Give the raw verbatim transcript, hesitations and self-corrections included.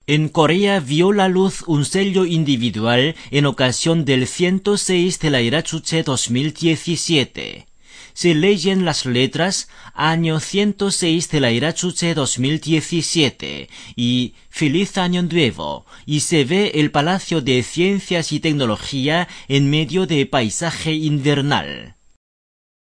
En Corea vio la luz un sello individual en ocasión del ciento seis de la Irachuche dos mil diecisiete. Se leyen las letras año ciento seis de la Irachuche dos mil diecisiete y Feliz Año Nuevo, y se ve el Palacio de Ciencias y Tecnología en medio de paisaje invernal.